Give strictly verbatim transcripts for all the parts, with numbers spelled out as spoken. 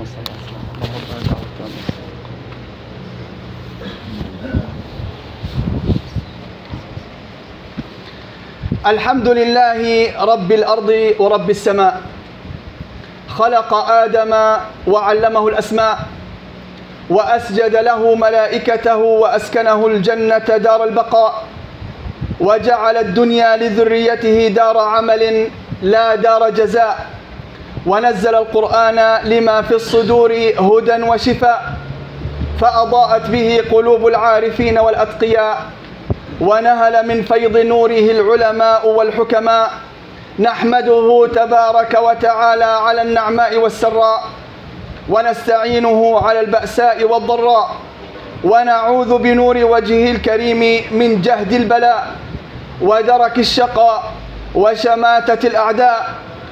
صل على سيدنا محمد. الحمد لله رب الأرض ورب السماء، خلق آدم وعلمه الأسماء، وأسجد له ملائكته وأسكنه الجنة دار البقاء، وجعل الدنيا لذريته دار عمل لا دار جزاء، ونزل القرآن لما في الصدور هدى وشفاء، فأضاءت به قلوب العارفين والأتقياء، ونهل من فيض نوره العلماء والحكماء. نحمده تبارك وتعالى على النعماء والسراء، ونستعينه على البأساء والضراء، ونعوذ بنور وجهه الكريم من جهد البلاء ودرك الشقاء وشماتة الأعداء،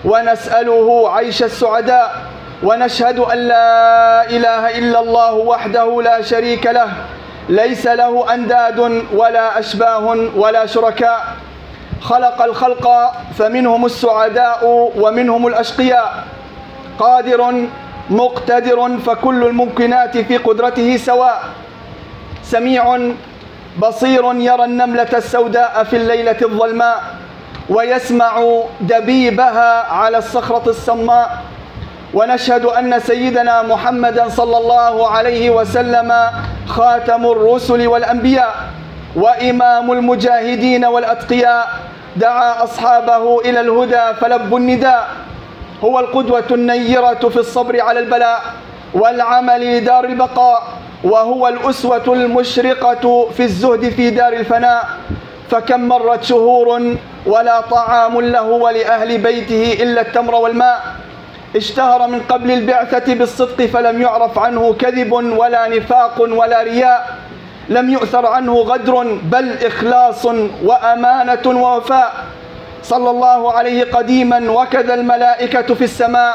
ونسأله عيش السعداء، ونشهد أن لا إله إلا الله وحده لا شريك له، ليس له أنداد ولا أشباه ولا شركاء. خلق الخلق فمنهم السعداء ومنهم الأشقياء، قادر مقتدر فكل الممكنات في قدرته سواء، سميع بصير يرى النملة السوداء في الليلة الظلماء، ويسمع دبيبها على الصخرة الصماء. ونشهد أن سيدنا محمدا صلى الله عليه وسلم خاتم الرسل والأنبياء، وإمام المجاهدين والأتقياء، دعا أصحابه إلى الهدى فلبوا النداء. هو القدوة النيرة في الصبر على البلاء والعمل لدار البقاء، وهو الأسوة المشرقة في الزهد في دار الفناء. فكم مرت شهور ولا طعام له ولأهل بيته إلا التمر والماء، اشتهر من قبل البعثة بالصدق فلم يعرف عنه كذب ولا نفاق ولا رياء، لم يؤثر عنه غدر بل إخلاص وأمانة ووفاء. صلى الله عليه قديما وكذا الملائكة في السماء،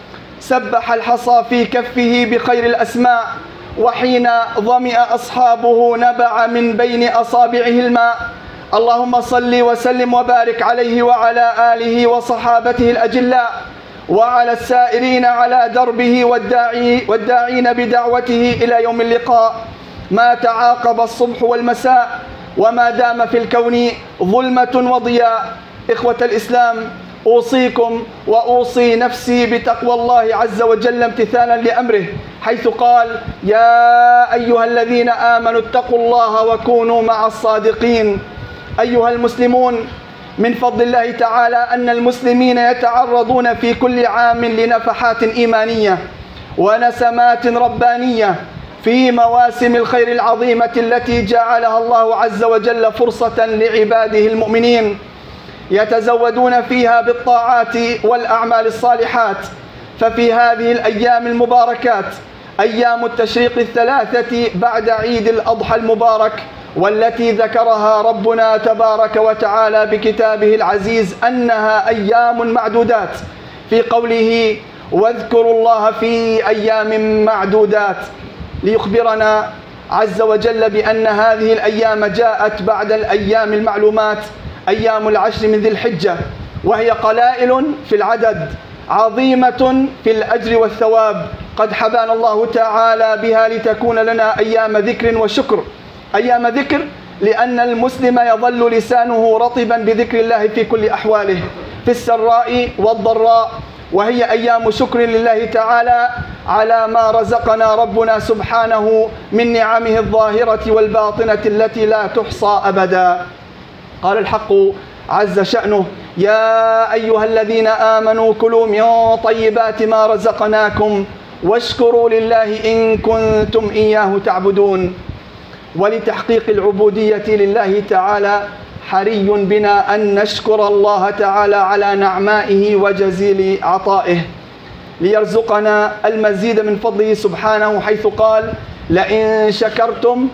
سبح الحصى في كفه بخير الأسماء، وحين ظمئ أصحابه نبع من بين أصابعه الماء. اللهم صل وسلم وبارك عليه وعلى آله وصحابته الأجلاء، وعلى السائرين على دربه والداعي والداعين بدعوته إلى يوم اللقاء. ما تعاقب الصبح والمساء وما دام في الكون ظلمة وضياء. إخوة الإسلام، أوصيكم وأوصي نفسي بتقوى الله عز وجل امتثالا لأمره، حيث قال: يا أيها الذين آمنوا اتقوا الله وكونوا مع الصادقين. أيها المسلمون، من فضل الله تعالى أن المسلمين يتعرضون في كل عام لنفحات إيمانية ونسمات ربانية في مواسم الخير العظيمة التي جعلها الله عز وجل فرصة لعباده المؤمنين يتزودون فيها بالطاعات والأعمال الصالحات. ففي هذه الأيام المباركات، أيام التشريق الثلاثة بعد عيد الأضحى المبارك، والتي ذكرها ربنا تبارك وتعالى بكتابه العزيز أنها أيام معدودات في قوله: واذكروا الله في أيام معدودات، ليخبرنا عز وجل بأن هذه الأيام جاءت بعد الأيام المعلومات، أيام العشر من ذي الحجة، وهي قلائل في العدد عظيمة في الأجر والثواب، قد حبانا الله تعالى بها لتكون لنا أيام ذكر وشكر. أيام ذكر لأن المسلم يظل لسانه رطبا بذكر الله في كل أحواله، في السراء والضراء، وهي أيام شكر لله تعالى على ما رزقنا ربنا سبحانه من نعمه الظاهرة والباطنة التي لا تحصى أبدا. قال الحق عز شأنه: يا أيها الذين آمنوا كلوا من طيبات ما رزقناكم واشكروا لله إن كنتم إياه تعبدون. ولتحقيق العبودية لله تعالى حري بنا أن نشكر الله تعالى على نعمائه وجزيل عطائه، ليرزقنا المزيد من فضله سبحانه، حيث قال: لئن شكرتم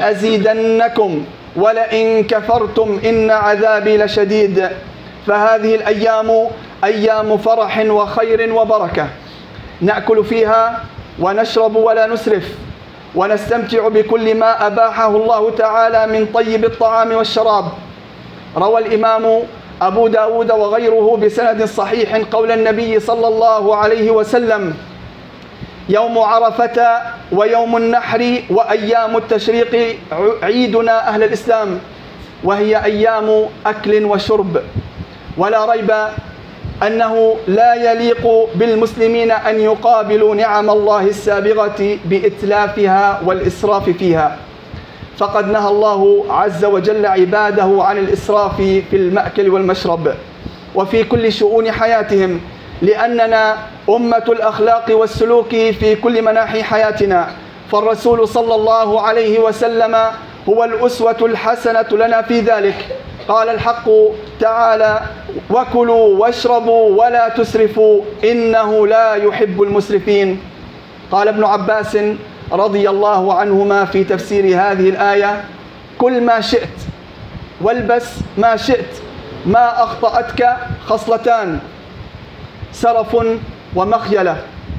لأزيدنكم ولئن كفرتم إن عذابي لشديد. فهذه الأيام أيام فرح وخير وبركة، نأكل فيها ونشرب ولا نسرف، ونستمتع بكل ما أباحه الله تعالى من طيب الطعام والشراب. روى الإمام أبو داود وغيره بسند صحيح قول النبي صلى الله عليه وسلم: يوم عرفة ويوم النحر وأيام التشريق عيدنا أهل الإسلام، وهي أيام أكل وشرب، ولا ريب أنه لا يليق بالمسلمين أن يقابلوا نعم الله السابغة بإتلافها والإسراف فيها، فقد نهى الله عز وجل عباده عن الإسراف في المأكل والمشرب وفي كل شؤون حياتهم، لأننا أمة الأخلاق والسلوك في كل مناحي حياتنا، فالرسول صلى الله عليه وسلم هو الأسوة الحسنة لنا في ذلك. قال الحق تعالى: وكلوا واشربوا ولا تسرفوا إنه لا يحب المسرفين. قال ابن عباس رضي الله عنهما في تفسير هذه الآية: كل ما شئت والبس ما شئت، ما أخطأتك خصلتان: سرف ومخيلة.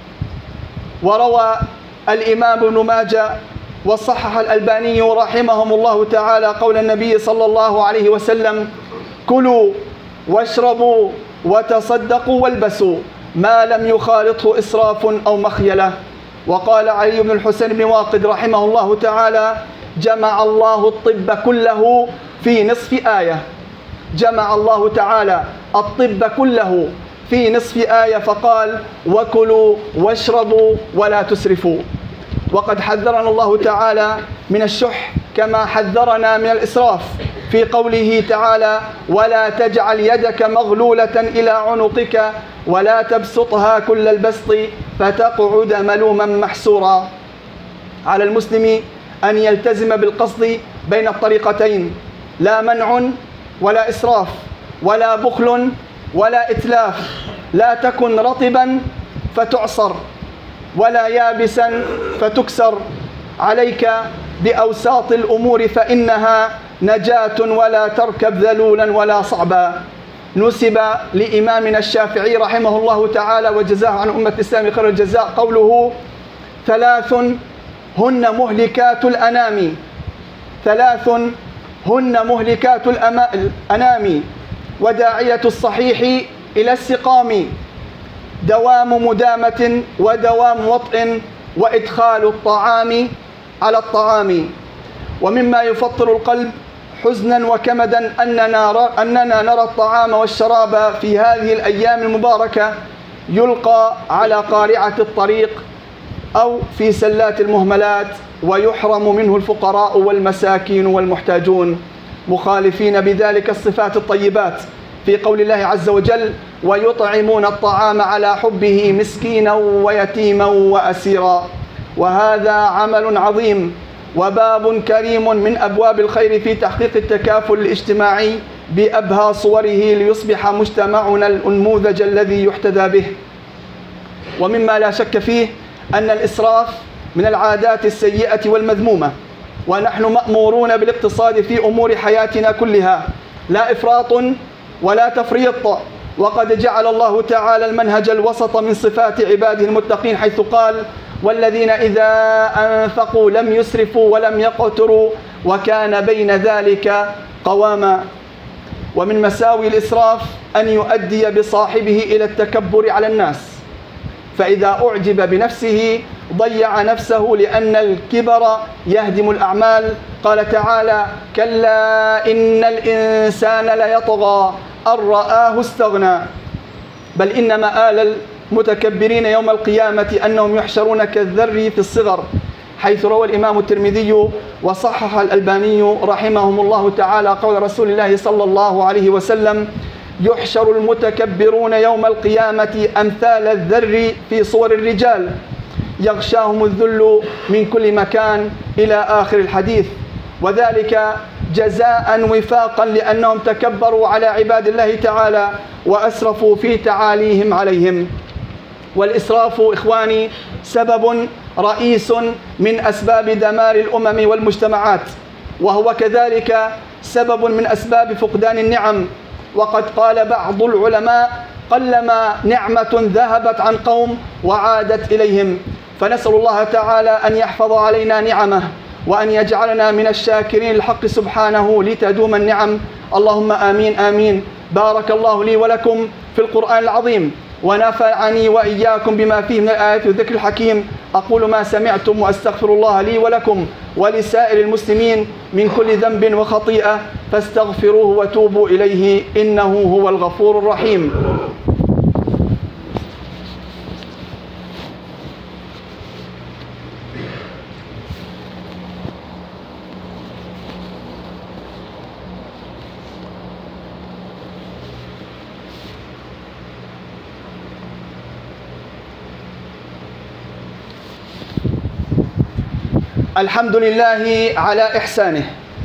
وروى الإمام ابن ماجه وصحح الألباني رحمهم الله تعالى قول النبي صلى الله عليه وسلم: كلوا واشربوا وتصدقوا والبسوا ما لم يخالطه إسراف أو مخيلة. وقال علي بن الحسين بن واقد رحمه الله تعالى: جمع الله الطب كله في نصف آية. جمع الله تعالى الطب كله في نصف آية، فقال: وكلوا واشربوا ولا تسرفوا. وقد حذرنا الله تعالى من الشح كما حذرنا من الإسراف في قوله تعالى: ولا تجعل يدك مغلولة إلى عنقك ولا تبسطها كل البسط فتقعد ملوما محسورا. على المسلم أن يلتزم بالقصد بين الطريقتين، لا منع ولا إسراف، ولا بخل ولا إتلاف. لا تكن رطبا فتعصر ولا يابسا فتكسر. عليك بأوساط الأمور فإنها نجاة، ولا تركب ذلولا ولا صعبا. نسب لإمامنا الشافعي رحمه الله تعالى وجزاه عن أمة الإسلام خير الجزاء قوله: ثلاث هن مهلكات الأنام ثلاث هن مهلكات الأنام وداعية الصحيح إلى السقام: دوام مدامة ودوام وطء وإدخال الطعام على الطعام. ومما يفطر القلب حزنا وكمدا أننا, أننا نرى الطعام والشراب في هذه الأيام المباركة يلقى على قارعة الطريق أو في سلات المهملات، ويحرم منه الفقراء والمساكين والمحتاجون، مخالفين بذلك الصفات الطيبات في قول الله عز وجل: ويطعمون الطعام على حبه مسكينا ويتيما وأسيرا. وهذا عمل عظيم وباب كريم من أبواب الخير في تحقيق التكافل الاجتماعي بأبهى صوره ليصبح مجتمعنا النموذج الذي يحتذى به. ومما لا شك فيه أن الإسراف من العادات السيئة والمذمومة، ونحن مأمورون بالاقتصاد في أمور حياتنا كلها، لا إفراط ولا تفريط. وقد جعل الله تعالى المنهج الوسط من صفات عباده المتقين، حيث قال: والذين إذا أنفقوا لم يسرفوا ولم يقتروا وكان بين ذلك قواما. ومن مساوي الإسراف أن يؤدي بصاحبه إلى التكبر على الناس، فإذا أعجب بنفسه ضيع نفسه، لأن الكبر يهدم الأعمال. قال تعالى: كلا إن الإنسان ليطغى أن رآه استغنى. بل إن مآل المتكبرين يوم القيامة أنهم يحشرون كالذر في الصغر، حيث روى الإمام الترمذي وصحح الألباني رحمهم الله تعالى قول رسول الله صلى الله عليه وسلم: يحشر المتكبرون يوم القيامة أمثال الذر في صور الرجال، يغشاهم الذل من كل مكان، إلى آخر الحديث. وذلك جزاء وفاقا لأنهم تكبروا على عباد الله تعالى وأسرفوا في تعاليهم عليهم. والإسراف إخواني سبب رئيس من أسباب دمار الأمم والمجتمعات، وهو كذلك سبب من أسباب فقدان النعم. وقد قال بعض العلماء: قلما نعمة ذهبت عن قوم وعادت إليهم. فنسأل الله تعالى أن يحفظ علينا نعمه، وأن يجعلنا من الشاكرين الحق سبحانه لتدوم النعم. اللهم آمين آمين. بارك الله لي ولكم في القرآن العظيم، ونفعني وإياكم بما فيه من الآيات والذكر الحكيم. أقول ما سمعتم وأستغفر الله لي ولكم ولسائر المسلمين من كل ذنب وخطيئة فاستغفروه وتوبوا إليه إنه هو الغفور الرحيم. الحمد لله على إحسانه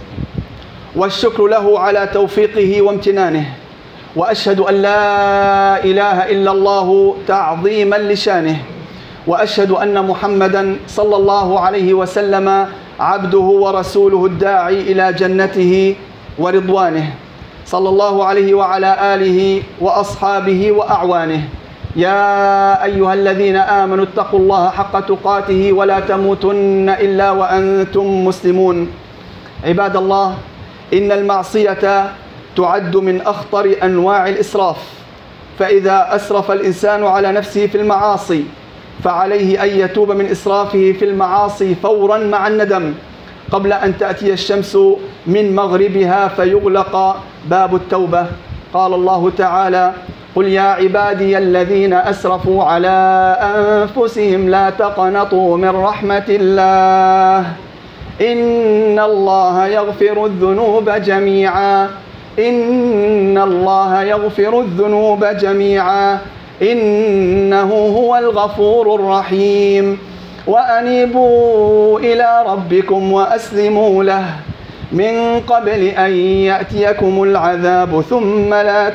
والشكر له على توفيقه وامتنانه، وأشهد أن لا إله إلا الله تعظيما لشانه، وأشهد أن محمدا صلى الله عليه وسلم عبده ورسوله الداعي إلى جنته ورضوانه، صلى الله عليه وعلى آله وأصحابه وأعوانه. يا أيها الذين آمنوا اتقوا الله حق تقاته ولا تموتن إلا وأنتم مسلمون. عباد الله، إن المعصية تعد من أخطر أنواع الإسراف، فإذا أسرف الإنسان على نفسه في المعاصي فعليه أن يتوب من إسرافه في المعاصي فورا مع الندم قبل أن تأتي الشمس من مغربها فيغلق باب التوبة. قال الله تعالى: قل يا عبادي الذين أسرفوا على أنفسهم لا تقنطوا من رحمة الله إن الله يغفر الذنوب جميعا إن الله يغفر الذنوب جميعا إنه هو الغفور الرحيم. وأنيبوا إلى ربكم وأسلموا له من قبل أن يأتيكم العذاب ثم لا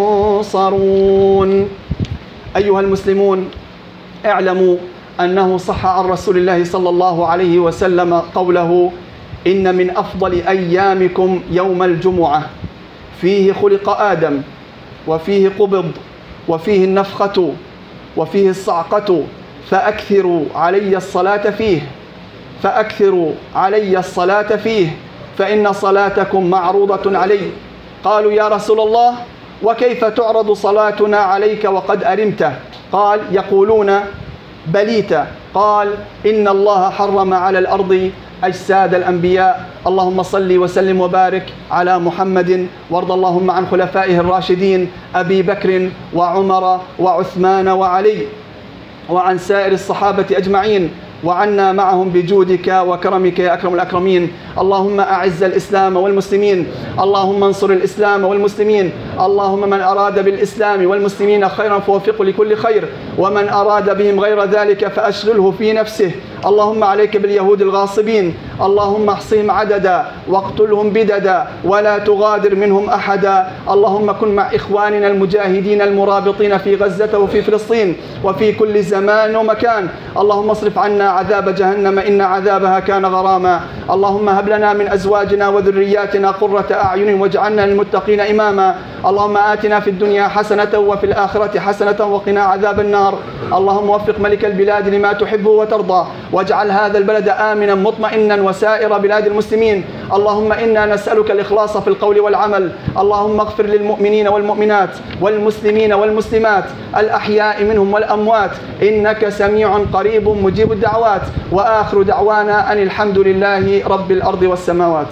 تنصرون. أيها المسلمون، اعلموا أنه صح عن رسول الله صلى الله عليه وسلم قوله: إن من أفضل أيامكم يوم الجمعة فيه خلق آدم وفيه قبض وفيه النفخة وفيه الصعقة فأكثروا علي الصلاة فيه فأكثروا علي الصلاة فيه فإن صلاتكم معروضة علي. قالوا: يا رسول الله، وكيف تعرض صلاتنا عليك وقد أرمت؟ قال: يقولون بليت. قال: إن الله حرم على الأرض أجساد الأنبياء. اللهم صل وسلم وبارك على محمد، وارض اللهم عن خلفائه الراشدين أبي بكر وعمر وعثمان وعلي، وعن سائر الصحابة أجمعين، وعنا معهم بجودك وكرمك يا أكرم الأكرمين. اللهم أعز الإسلام والمسلمين، اللهم انصر الإسلام والمسلمين، اللهم من أراد بالإسلام والمسلمين خيرا فوفقه لكل خير، ومن أراد بهم غير ذلك فأشغله في نفسه. اللهم عليك باليهود الغاصبين، اللهم احصهم عددا واقتلهم بددا ولا تغادر منهم أحدا. اللهم كن مع إخواننا المجاهدين المرابطين في غزة وفي فلسطين وفي كل زمان ومكان. اللهم اصرف عنا عذاب جهنم إن عذابها كان غراما. اللهم هب لنا من أزواجنا وذرياتنا قرة أعين واجعلنا للمتقين إماما. اللهم آتنا في الدنيا حسنة وفي الآخرة حسنة وقنا عذاب النار. اللهم وفق ملك البلاد لما تحبه وترضى، واجعل هذا البلد آمنا مطمئنا وسائر بلاد المسلمين. اللهم إنا نسألك الإخلاص في القول والعمل. اللهم اغفر للمؤمنين والمؤمنات والمسلمين والمسلمات الأحياء منهم والأموات إنك سميع قريب مجيب الدعوات. وآخر دعوانا أن الحمد لله رب الأرض والسماوات.